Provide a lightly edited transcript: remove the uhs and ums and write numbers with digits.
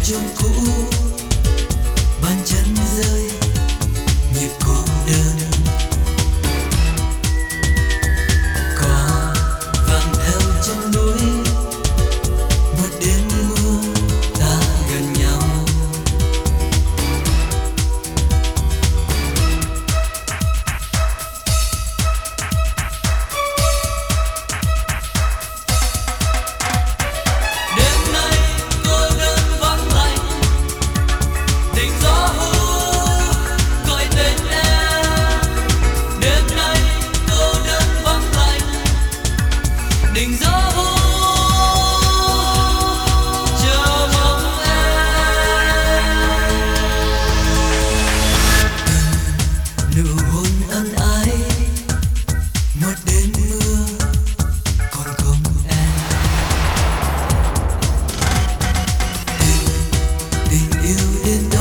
chốn cũ, bàn chân rơi nhịp cô đơn. Cỏ vàng theo chân núi, một đêm mưa ta gần nhau. Đêm nay cô đơn vắng lạnh, tình gió hú gọi tên em. Đêm nay cô đơn vắng lạnh, tình gió hú chờ mong em. Nụ hôn ân ái, một đêm mưa còn không em. Tình yêu đến